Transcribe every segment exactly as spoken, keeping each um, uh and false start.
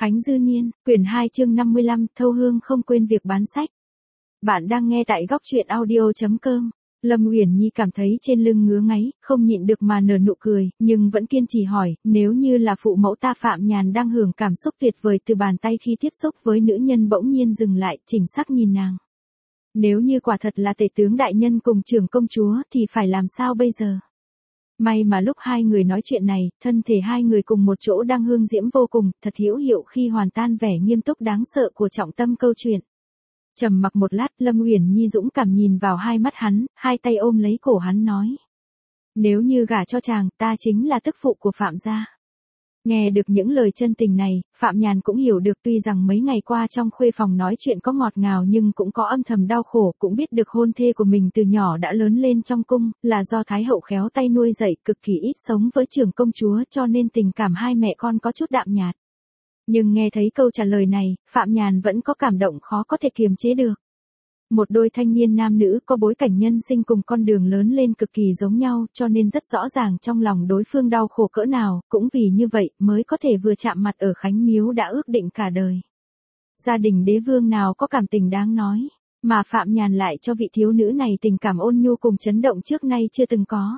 Khánh Dư Niên, quyển hai chương năm mươi lăm, Thâu Hương không quên việc bán sách. Bạn đang nghe tại góc truyện audio chấm com. Lâm Uyển Nhi cảm thấy trên lưng ngứa ngáy, không nhịn được mà nở nụ cười, nhưng vẫn kiên trì hỏi, nếu như là phụ mẫu ta Phạm Nhàn đang hưởng cảm xúc tuyệt vời từ bàn tay khi tiếp xúc với nữ nhân bỗng nhiên dừng lại, chỉnh sắc nhìn nàng. Nếu như quả thật là tể tướng đại nhân cùng trưởng công chúa thì phải làm sao bây giờ? May mà lúc hai người nói chuyện này, thân thể hai người cùng một chỗ đang hương diễm vô cùng, thật hữu hiệu khi hoàn tan vẻ nghiêm túc đáng sợ của trọng tâm câu chuyện. Trầm mặc một lát, Lâm Uyển Nhi dũng cảm nhìn vào hai mắt hắn, hai tay ôm lấy cổ hắn nói. Nếu như gả cho chàng, ta chính là tức phụ của Phạm gia. Nghe được những lời chân tình này, Phạm Nhàn cũng hiểu được tuy rằng mấy ngày qua trong khuê phòng nói chuyện có ngọt ngào nhưng cũng có âm thầm đau khổ, cũng biết được hôn thê của mình từ nhỏ đã lớn lên trong cung, là do Thái hậu khéo tay nuôi dạy, cực kỳ ít sống với trưởng công chúa cho nên tình cảm hai mẹ con có chút đạm nhạt. Nhưng nghe thấy câu trả lời này, Phạm Nhàn vẫn có cảm động khó có thể kiềm chế được. Một đôi thanh niên nam nữ có bối cảnh nhân sinh cùng con đường lớn lên cực kỳ giống nhau cho nên rất rõ ràng trong lòng đối phương đau khổ cỡ nào, cũng vì như vậy mới có thể vừa chạm mặt ở Khánh Miếu đã ước định cả đời. Gia đình đế vương nào có cảm tình đáng nói, mà Phạm Nhàn lại cho vị thiếu nữ này tình cảm ôn nhu cùng chấn động trước nay chưa từng có.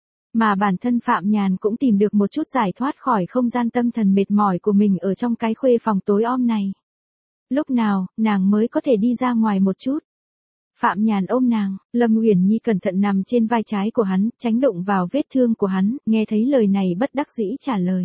Mà bản thân Phạm Nhàn cũng tìm được một chút giải thoát khỏi không gian tâm thần mệt mỏi của mình ở trong cái khuê phòng tối om này. Lúc nào, nàng mới có thể đi ra ngoài một chút? Phạm Nhàn ôm nàng, Lâm Uyển Nhi cẩn thận nằm trên vai trái của hắn, tránh đụng vào vết thương của hắn, nghe thấy lời này bất đắc dĩ trả lời.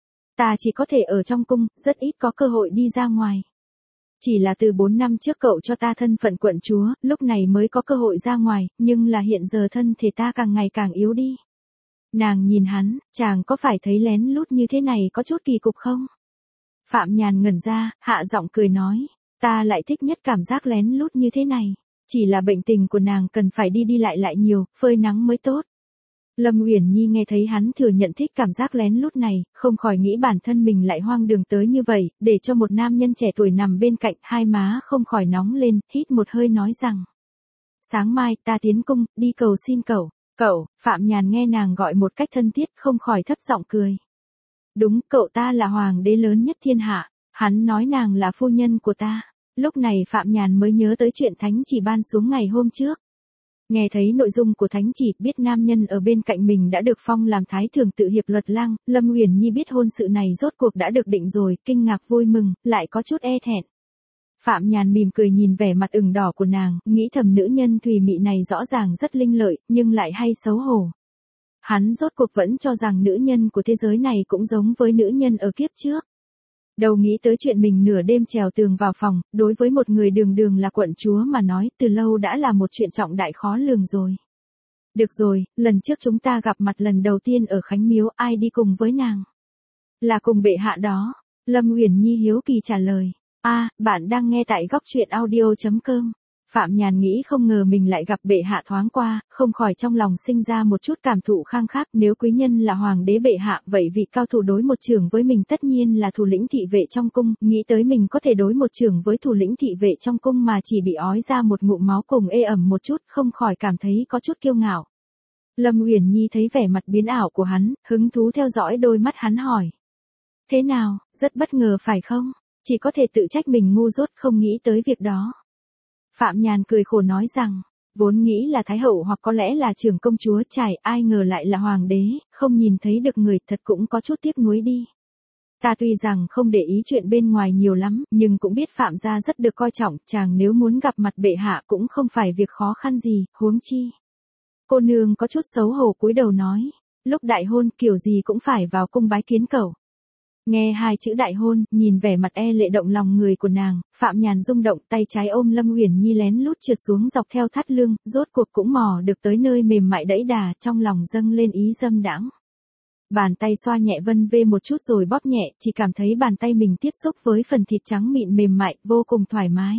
Ta chỉ có thể ở trong cung, rất ít có cơ hội đi ra ngoài. Chỉ là từ bốn năm trước cậu cho ta thân phận quận chúa, lúc này mới có cơ hội ra ngoài, nhưng là hiện giờ thân thể ta càng ngày càng yếu đi. Nàng nhìn hắn, chàng có phải thấy lén lút như thế này có chút kỳ cục không? Phạm Nhàn ngẩn ra, hạ giọng cười nói, ta lại thích nhất cảm giác lén lút như thế này. Chỉ là bệnh tình của nàng cần phải đi đi lại lại nhiều, phơi nắng mới tốt. Lâm Uyển Nhi nghe thấy hắn thừa nhận thích cảm giác lén lút này, không khỏi nghĩ bản thân mình lại hoang đường tới như vậy, để cho một nam nhân trẻ tuổi nằm bên cạnh, hai má không khỏi nóng lên, hít một hơi nói rằng. Sáng mai ta tiến cung, đi cầu xin cậu. Cậu, Phạm Nhàn nghe nàng gọi một cách thân thiết, không khỏi thấp giọng cười. Đúng, cậu ta là hoàng đế lớn nhất thiên hạ, hắn nói nàng là phu nhân của ta. Lúc này Phạm Nhàn mới nhớ tới chuyện thánh chỉ ban xuống ngày hôm trước. Nghe thấy nội dung của thánh chỉ, biết nam nhân ở bên cạnh mình đã được phong làm thái thường tự hiệp luật lang, Lâm Uyển Nhi biết hôn sự này rốt cuộc đã được định rồi, kinh ngạc vui mừng, lại có chút e thẹn. Phạm Nhàn mỉm cười nhìn vẻ mặt ửng đỏ của nàng, nghĩ thầm nữ nhân thùy mị này rõ ràng rất linh lợi, nhưng lại hay xấu hổ. Hắn rốt cuộc vẫn cho rằng nữ nhân của thế giới này cũng giống với nữ nhân ở kiếp trước. Đầu nghĩ tới chuyện mình nửa đêm trèo tường vào phòng, đối với một người đường đường là quận chúa mà nói từ lâu đã là một chuyện trọng đại khó lường rồi. Được rồi, lần trước chúng ta gặp mặt lần đầu tiên ở Khánh Miếu, ai đi cùng với nàng? Là cùng bệ hạ đó. Lâm Uyển Nhi hiếu kỳ trả lời. A, à, bạn đang nghe tại góc truyện audio chấm com. Phạm Nhàn nghĩ không ngờ mình lại gặp bệ hạ thoáng qua, không khỏi trong lòng sinh ra một chút cảm thụ khang khác, nếu quý nhân là hoàng đế bệ hạ, vậy vị cao thủ đối một chưởng với mình tất nhiên là thủ lĩnh thị vệ trong cung, nghĩ tới mình có thể đối một chưởng với thủ lĩnh thị vệ trong cung mà chỉ bị ói ra một ngụm máu cùng ê ẩm một chút, không khỏi cảm thấy có chút kiêu ngạo. Lâm Uyển Nhi thấy vẻ mặt biến ảo của hắn, hứng thú theo dõi đôi mắt hắn hỏi. Thế nào, rất bất ngờ phải không? Chỉ có thể tự trách mình ngu dốt không nghĩ tới việc đó. Phạm Nhàn cười khổ nói rằng, vốn nghĩ là Thái hậu hoặc có lẽ là trưởng công chúa trải, ai ngờ lại là hoàng đế, không nhìn thấy được người, thật cũng có chút tiếc nuối đi. Ta tuy rằng không để ý chuyện bên ngoài nhiều lắm, nhưng cũng biết Phạm gia rất được coi trọng, chàng nếu muốn gặp mặt bệ hạ cũng không phải việc khó khăn gì, huống chi. Cô nương có chút xấu hổ cúi đầu nói, lúc đại hôn kiểu gì cũng phải vào cung bái kiến cậu. Nghe hai chữ đại hôn, nhìn vẻ mặt e lệ động lòng người của nàng, Phạm Nhàn rung động, tay trái ôm Lâm Uyển Nhi lén lút trượt xuống dọc theo thắt lưng, rốt cuộc cũng mò được tới nơi mềm mại đẫy đà, trong lòng dâng lên ý dâm đãng. Bàn tay xoa nhẹ vân vê một chút rồi bóp nhẹ, chỉ cảm thấy bàn tay mình tiếp xúc với phần thịt trắng mịn mềm mại, vô cùng thoải mái.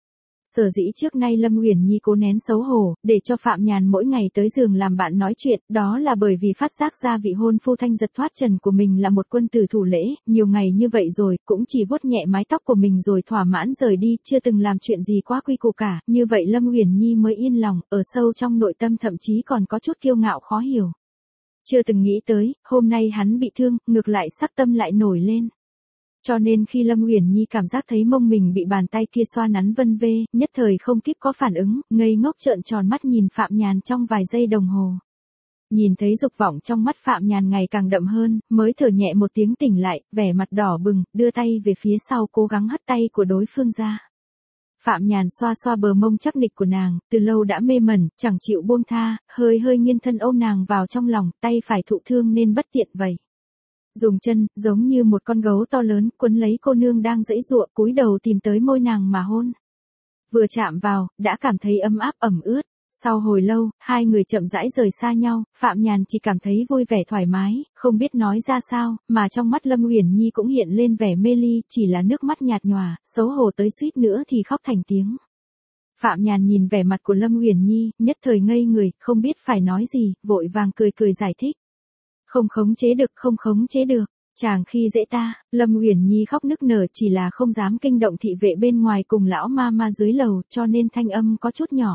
Sở dĩ trước nay Lâm Uyển Nhi cố nén xấu hổ, để cho Phạm Nhàn mỗi ngày tới giường làm bạn nói chuyện, đó là bởi vì phát giác ra vị hôn phu thanh giật thoát trần của mình là một quân tử thủ lễ, nhiều ngày như vậy rồi, cũng chỉ vuốt nhẹ mái tóc của mình rồi thỏa mãn rời đi, chưa từng làm chuyện gì quá quy củ cả, như vậy Lâm Uyển Nhi mới yên lòng, ở sâu trong nội tâm thậm chí còn có chút kiêu ngạo khó hiểu. Chưa từng nghĩ tới, hôm nay hắn bị thương, ngược lại sắc tâm lại nổi lên. Cho nên khi Lâm Uyển Nhi cảm giác thấy mông mình bị bàn tay kia xoa nắn vân vê, nhất thời không kíp có phản ứng, ngây ngốc trợn tròn mắt nhìn Phạm Nhàn trong vài giây đồng hồ. Nhìn thấy dục vọng trong mắt Phạm Nhàn ngày càng đậm hơn, mới thở nhẹ một tiếng tỉnh lại, vẻ mặt đỏ bừng, đưa tay về phía sau cố gắng hất tay của đối phương ra. Phạm Nhàn xoa xoa bờ mông chắc nịch của nàng, từ lâu đã mê mẩn, chẳng chịu buông tha, hơi hơi nghiêng thân ôm nàng vào trong lòng, tay phải thụ thương nên bất tiện vậy. Dùng chân, giống như một con gấu to lớn, quấn lấy cô nương đang giãy giụa, cúi đầu tìm tới môi nàng mà hôn. Vừa chạm vào, đã cảm thấy ấm áp ẩm ướt. Sau hồi lâu, hai người chậm rãi rời xa nhau, Phạm Nhàn chỉ cảm thấy vui vẻ thoải mái, không biết nói ra sao, mà trong mắt Lâm Uyển Nhi cũng hiện lên vẻ mê ly, chỉ là nước mắt nhạt nhòa, xấu hổ tới suýt nữa thì khóc thành tiếng. Phạm Nhàn nhìn vẻ mặt của Lâm Uyển Nhi, nhất thời ngây người, không biết phải nói gì, vội vàng cười cười giải thích. Không khống chế được, không khống chế được. Chàng khi dễ ta, Lâm Uyển Nhi khóc nức nở, chỉ là không dám kinh động thị vệ bên ngoài cùng lão ma ma dưới lầu, cho nên thanh âm có chút nhỏ.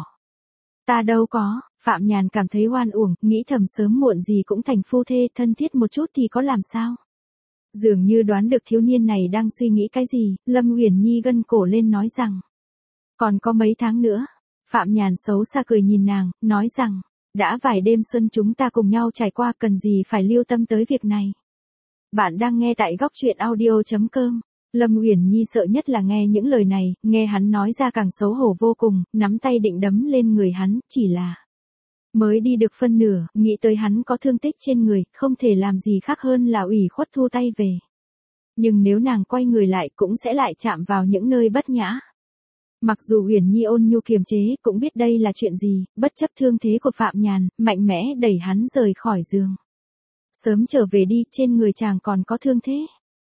Ta đâu có, Phạm Nhàn cảm thấy oan uổng, nghĩ thầm sớm muộn gì cũng thành phu thê, thân thiết một chút thì có làm sao. Dường như đoán được thiếu niên này đang suy nghĩ cái gì, Lâm Uyển Nhi gân cổ lên nói rằng. Còn có mấy tháng nữa. Phạm Nhàn xấu xa cười nhìn nàng, nói rằng. Đã vài đêm xuân chúng ta cùng nhau trải qua, cần gì phải lưu tâm tới việc này. Bạn đang nghe tại góc truyện audio chấm com. Lâm Uyển Nhi sợ nhất là nghe những lời này, nghe hắn nói ra càng xấu hổ vô cùng, nắm tay định đấm lên người hắn, chỉ là mới đi được phân nửa, nghĩ tới hắn có thương tích trên người, không thể làm gì khác hơn là ủy khuất thu tay về. Nhưng nếu nàng quay người lại cũng sẽ lại chạm vào những nơi bất nhã. Mặc dù Uyển Nhi ôn nhu kiềm chế, cũng biết đây là chuyện gì, bất chấp thương thế của Phạm Nhàn, mạnh mẽ đẩy hắn rời khỏi giường. Sớm trở về đi, trên người chàng còn có thương thế.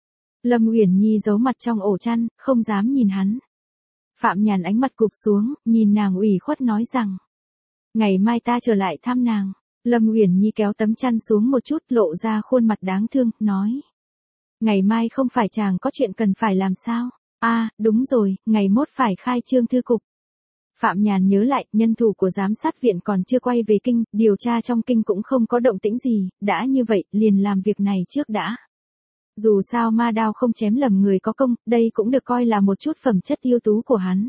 Lâm Uyển Nhi giấu mặt trong ổ chăn, không dám nhìn hắn. Phạm Nhàn ánh mặt cụp xuống, nhìn nàng ủy khuất nói rằng. Ngày mai ta trở lại thăm nàng. Lâm Uyển Nhi kéo tấm chăn xuống một chút, lộ ra khuôn mặt đáng thương, nói. Ngày mai không phải chàng có chuyện cần phải làm sao? À, đúng rồi, ngày mốt phải khai trương thư cục. Phạm Nhàn nhớ lại, nhân thủ của giám sát viện còn chưa quay về kinh, điều tra trong kinh cũng không có động tĩnh gì, đã như vậy, liền làm việc này trước đã. Dù sao ma đao không chém lầm người có công, đây cũng được coi là một chút phẩm chất ưu tú của hắn.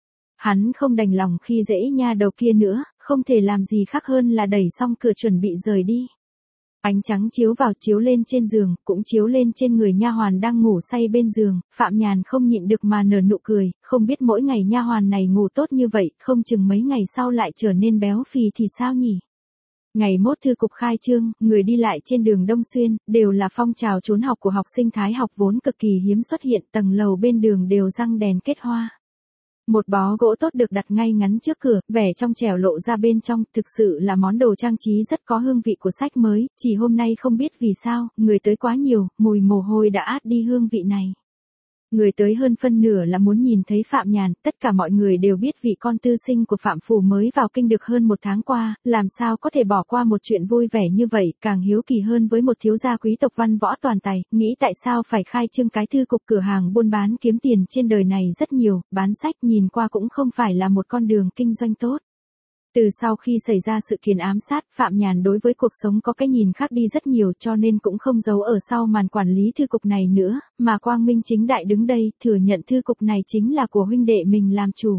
Hắn không đành lòng khi dễ nha đầu kia nữa, không thể làm gì khác hơn là đẩy xong cửa chuẩn bị rời đi. Ánh trắng chiếu vào, chiếu lên trên giường, cũng chiếu lên trên người nha hoàn đang ngủ say bên giường, Phạm Nhàn không nhịn được mà nở nụ cười, không biết mỗi ngày nha hoàn này ngủ tốt như vậy, không chừng mấy ngày sau lại trở nên béo phì thì sao nhỉ? Ngày mốt thư cục khai trương, người đi lại trên đường Đông Xuyên, đều là phong trào trốn học của học sinh Thái học vốn cực kỳ hiếm xuất hiện, tầng lầu bên đường đều răng đèn kết hoa. Một bó gỗ tốt được đặt ngay ngắn trước cửa, vẻ trong trẻo lộ ra bên trong, thực sự là món đồ trang trí rất có hương vị của sách mới, chỉ hôm nay không biết vì sao, người tới quá nhiều, mùi mồ hôi đã át đi hương vị này. Người tới hơn phân nửa là muốn nhìn thấy Phạm Nhàn, tất cả mọi người đều biết vị con tư sinh của Phạm Phủ mới vào kinh được hơn một tháng qua, làm sao có thể bỏ qua một chuyện vui vẻ như vậy, càng hiếu kỳ hơn với một thiếu gia quý tộc văn võ toàn tài, nghĩ tại sao phải khai trương cái thư cục cửa hàng buôn bán kiếm tiền trên đời này rất nhiều, bán sách nhìn qua cũng không phải là một con đường kinh doanh tốt. Từ sau khi xảy ra sự kiện ám sát, Phạm Nhàn đối với cuộc sống có cái nhìn khác đi rất nhiều, cho nên cũng không giấu ở sau màn quản lý thư cục này nữa, mà quang minh chính đại đứng đây, thừa nhận thư cục này chính là của huynh đệ mình làm chủ.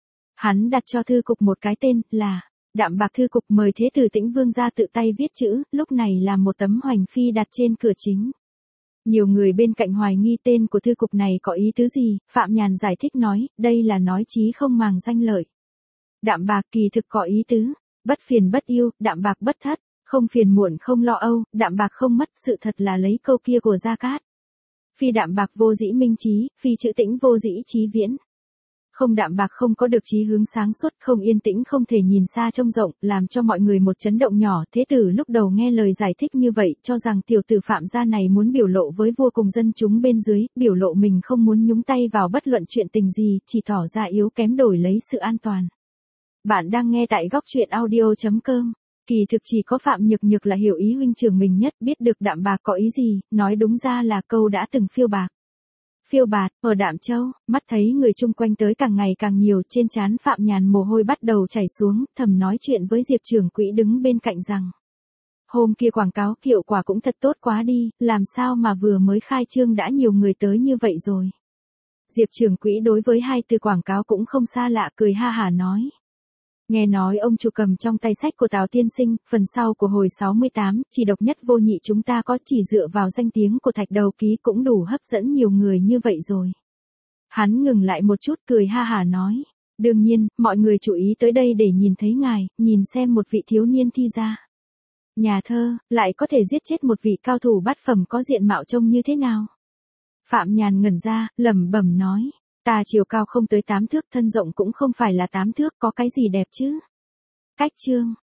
Hắn đặt cho thư cục một cái tên là Đạm Bạc Thư Cục, mời Thế tử Tĩnh Vương ra tự tay viết chữ, lúc này là một tấm hoành phi đặt trên cửa chính. Nhiều người bên cạnh hoài nghi tên của thư cục này có ý tứ gì, Phạm Nhàn giải thích nói, đây là nói chí không màng danh lợi. Đạm bạc kỳ thực có ý tứ, bất phiền bất yêu, đạm bạc bất thất, không phiền muộn không lo âu, đạm bạc không mất, sự thật là lấy câu kia của Gia Cát. Phi đạm bạc vô dĩ minh trí, phi trữ tĩnh vô dĩ trí viễn. Không đạm bạc không có được chí hướng sáng suốt, không yên tĩnh không thể nhìn xa trông rộng, làm cho mọi người một chấn động nhỏ. Thế tử lúc đầu nghe lời giải thích như vậy, cho rằng tiểu tử Phạm gia này muốn biểu lộ với vua cùng dân chúng bên dưới, biểu lộ mình không muốn nhúng tay vào bất luận chuyện tình gì, chỉ tỏ ra yếu kém đổi lấy sự an toàn. Bạn đang nghe tại góc truyện audio chấm com. Kỳ thực chỉ có Phạm Nhược Nhược là hiểu ý huynh trưởng mình nhất, biết được đạm bạc có ý gì, nói đúng ra là câu đã từng phiêu bạc. Phiêu bạt, ở Đạm Châu, mắt thấy người chung quanh tới càng ngày càng nhiều, trên trán Phạm Nhàn mồ hôi bắt đầu chảy xuống, thầm nói chuyện với Diệp trưởng quỹ đứng bên cạnh rằng. Hôm kia quảng cáo hiệu quả cũng thật tốt quá đi, làm sao mà vừa mới khai trương đã nhiều người tới như vậy rồi. Diệp trưởng quỹ đối với hai từ quảng cáo cũng không xa lạ, cười ha hả nói. Nghe nói ông chủ cầm trong tay sách của Tào tiên sinh, phần sau của hồi sáu mươi tám, chỉ độc nhất vô nhị chúng ta có, chỉ dựa vào danh tiếng của Thạch Đầu Ký cũng đủ hấp dẫn nhiều người như vậy rồi. Hắn ngừng lại một chút, cười ha hả nói. Đương nhiên, mọi người chú ý tới đây để nhìn thấy ngài, nhìn xem một vị thiếu niên thi ra nhà thơ, lại có thể giết chết một vị cao thủ bát phẩm có diện mạo trông như thế nào. Phạm Nhàn ngẩn ra, lẩm bẩm nói. Ta chiều cao không tới tám thước, thân rộng cũng không phải là tám thước, có cái gì đẹp chứ. Cách chương,